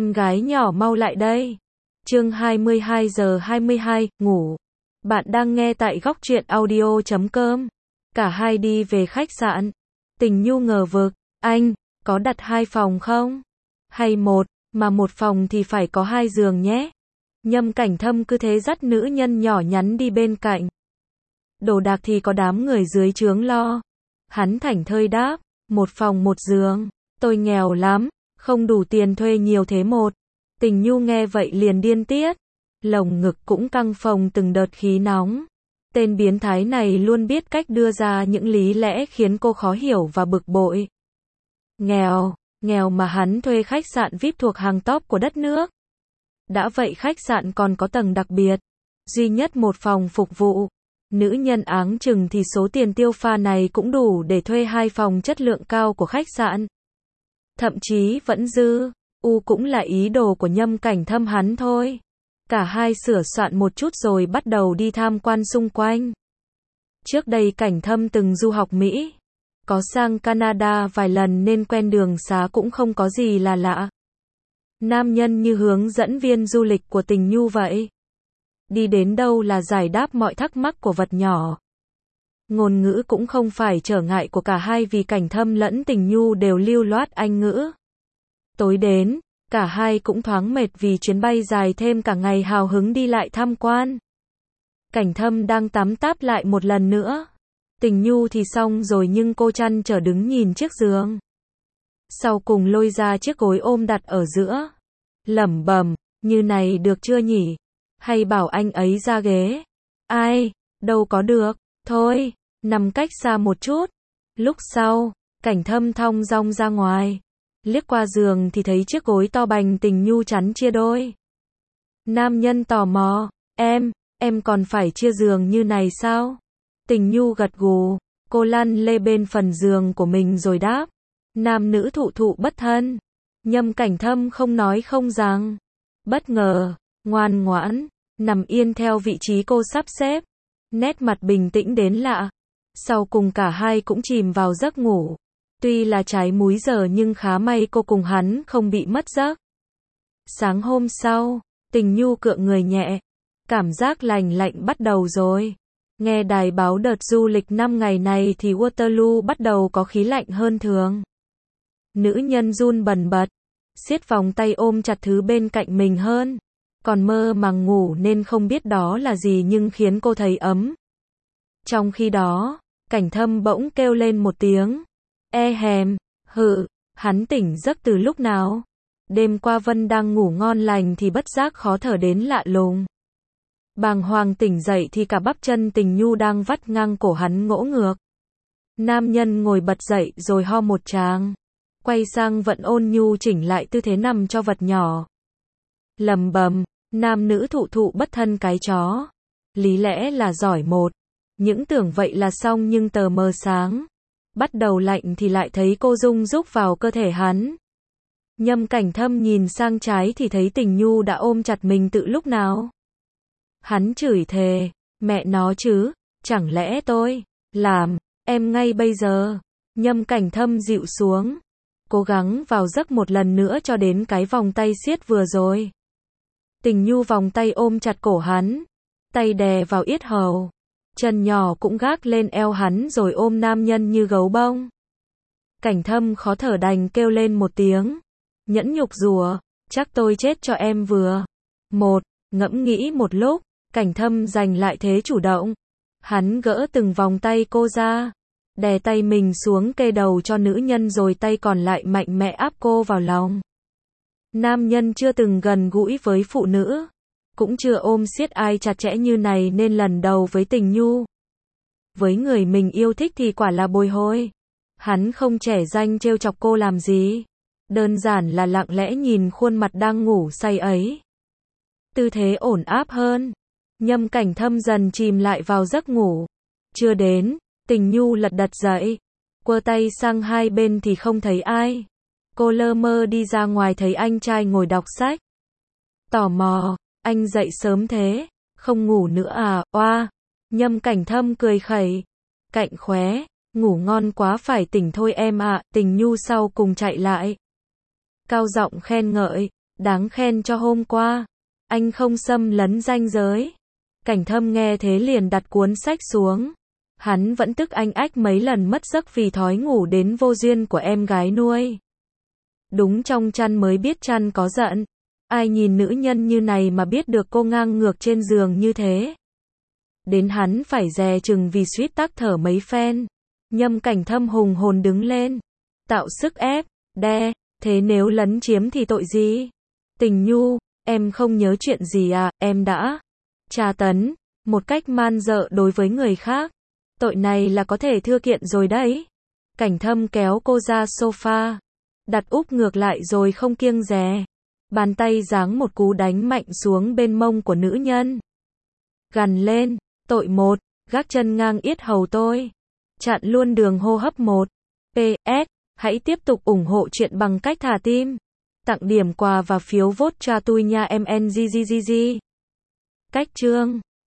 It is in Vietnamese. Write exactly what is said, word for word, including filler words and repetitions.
em gái nhỏ mau lại đây. Chương hai mươi hai giờ hai mươi hai, ngủ. Bạn đang nghe tại góc truyện audio chấm com. Cả hai đi về khách sạn. Tình Nhu ngờ vực, anh, có đặt hai phòng không? Hay một, mà một phòng thì phải có hai giường nhé. Nhâm Cảnh Thâm cứ thế dắt nữ nhân nhỏ nhắn đi bên cạnh. Đồ đạc thì có đám người dưới trướng lo. Hắn thảnh thơi đáp, một phòng một giường, tôi nghèo lắm, không đủ tiền thuê nhiều thế một. Tình Nhu nghe vậy liền điên tiết, lồng ngực cũng căng phồng từng đợt khí nóng. Tên biến thái này luôn biết cách đưa ra những lý lẽ khiến cô khó hiểu và bực bội. Nghèo, nghèo mà hắn thuê khách sạn vi ai pi thuộc hàng top của đất nước. Đã vậy khách sạn còn có tầng đặc biệt, duy nhất một phòng phục vụ. Nữ nhân áng chừng thì số tiền tiêu pha này cũng đủ để thuê hai phòng chất lượng cao của khách sạn. Thậm chí vẫn dư, u cũng là ý đồ của Nhâm Cảnh Thâm hắn thôi. Cả hai sửa soạn một chút rồi bắt đầu đi tham quan xung quanh. Trước đây Cảnh Thâm từng du học Mỹ, có sang Canada vài lần nên quen đường xá cũng không có gì là lạ. Nam nhân như hướng dẫn viên du lịch của Tình Nhu vậy. Đi đến đâu là giải đáp mọi thắc mắc của vật nhỏ. Ngôn ngữ cũng không phải trở ngại của cả hai vì Cảnh Thâm lẫn Tình Nhu đều lưu loát Anh ngữ. Tối đến, cả hai cũng thoáng mệt vì chuyến bay dài thêm cả ngày hào hứng đi lại tham quan. Cảnh Thâm đang tắm táp lại một lần nữa. Tình Nhu thì xong rồi nhưng cô chăn trở đứng nhìn chiếc giường. Sau cùng lôi ra chiếc gối ôm đặt ở giữa. Lẩm bẩm, như này được chưa nhỉ? Hay bảo anh ấy ra ghế? Ai, đâu có được, thôi, nằm cách xa một chút. Lúc sau, Cảnh Thâm thong dong ra ngoài. Liếc qua giường thì thấy chiếc gối to bành Tình Nhu chắn chia đôi. Nam nhân tò mò, em, em còn phải chia giường như này sao? Tình Nhu gật gù, cô lăn lê bên phần giường của mình rồi đáp. Nam nữ thụ thụ bất thân. Nhâm Cảnh Thâm không nói không rằng. Bất ngờ, ngoan ngoãn, nằm yên theo vị trí cô sắp xếp. Nét mặt bình tĩnh đến lạ. Sau cùng cả hai cũng chìm vào giấc ngủ. Tuy là trái múi giờ nhưng khá may cô cùng hắn không bị mất giấc. Sáng hôm sau, Tình Nhu cựa người nhẹ. Cảm giác lành lạnh bắt đầu rồi. Nghe đài báo đợt du lịch năm ngày này thì Waterloo bắt đầu có khí lạnh hơn thường. Nữ nhân run bần bật, siết vòng tay ôm chặt thứ bên cạnh mình hơn. Còn mơ màng ngủ nên không biết đó là gì nhưng khiến cô thấy ấm. Trong khi đó, Cảnh Thâm bỗng kêu lên một tiếng. E hèm, hự, hắn tỉnh giấc từ lúc nào? Đêm qua Vân đang ngủ ngon lành thì bất giác khó thở đến lạ lùng. Bàng hoàng tỉnh dậy thì cả bắp chân Tình Nhu đang vắt ngang cổ hắn ngỗ ngược. Nam nhân ngồi bật dậy rồi ho một tràng. Quay sang Vận ôn nhu chỉnh lại tư thế nằm cho vật nhỏ. Lầm bầm, nam nữ thụ thụ bất thân cái chó. Lý lẽ là giỏi một. Những tưởng vậy là xong nhưng tờ mờ sáng. Bắt đầu lạnh thì lại thấy cô Dung rúc vào cơ thể hắn. Nhâm Cảnh Thâm nhìn sang trái thì thấy Tình Nhu đã ôm chặt mình từ lúc nào. Hắn chửi thề, mẹ nó chứ, chẳng lẽ tôi làm em ngay bây giờ? Nhâm Cảnh Thâm dịu xuống, cố gắng vào giấc một lần nữa cho đến cái vòng tay siết vừa rồi. Tình Nhu vòng tay ôm chặt cổ hắn, tay đè vào yết hầu, chân nhỏ cũng gác lên eo hắn rồi ôm nam nhân như gấu bông. Cảnh Thâm khó thở đành kêu lên một tiếng, nhẫn nhục rủa, chắc tôi chết cho em vừa. Một, ngẫm nghĩ một lúc, Cảnh Thâm giành lại thế chủ động. Hắn gỡ từng vòng tay cô ra, đè tay mình xuống kê đầu cho nữ nhân rồi tay còn lại mạnh mẽ áp cô vào lòng. Nam nhân chưa từng gần gũi với phụ nữ, cũng chưa ôm siết ai chặt chẽ như này nên lần đầu với Tình Nhu. Với người mình yêu thích thì quả là bồi hồi. Hắn không trẻ danh trêu chọc cô làm gì, đơn giản là lặng lẽ nhìn khuôn mặt đang ngủ say ấy. Tư thế ổn áp hơn. Nhâm Cảnh Thâm dần chìm lại vào giấc ngủ. Chưa đến, Tình Nhu lật đật dậy, quơ tay sang hai bên thì không thấy ai. Cô lơ mơ đi ra ngoài thấy anh trai ngồi đọc sách. Tò mò, anh dậy sớm thế, không ngủ nữa à, oa. Nhâm Cảnh Thâm cười khẩy. Cạnh khóe, ngủ ngon quá phải tỉnh thôi em ạ. Tình Nhu sau cùng chạy lại, cao giọng khen ngợi, Đáng khen cho hôm qua. Anh không xâm lấn ranh giới. Cảnh Thâm nghe thế liền đặt cuốn sách xuống. Hắn vẫn tức anh ách mấy lần mất giấc vì thói ngủ đến vô duyên của em gái nuôi. Đúng trong chăn mới biết chăn có giận. Ai nhìn nữ nhân như này mà biết được cô ngang ngược trên giường như thế. Đến hắn phải dè chừng vì suýt tắc thở mấy phen. Nhâm Cảnh Thâm hùng hồn đứng lên. Tạo sức ép, đe, thế nếu lấn chiếm thì tội gì? Tình Nhu, em không nhớ chuyện gì à, em đã tra tấn, một cách man dợ đối với người khác. Tội này là có thể thưa kiện rồi đấy. Cảnh Thâm kéo cô ra sofa, đặt úp ngược lại rồi không kiêng dè. Bàn tay giáng một cú đánh mạnh xuống bên mông của nữ nhân. Gằn lên, tội một, gác chân ngang yết hầu tôi. Chặn luôn đường hô hấp một. pê ét, hãy tiếp tục ủng hộ chuyện bằng cách thả tim. Tặng điểm quà và phiếu vote cho tôi nha em en giê giê giê giê. Cách chương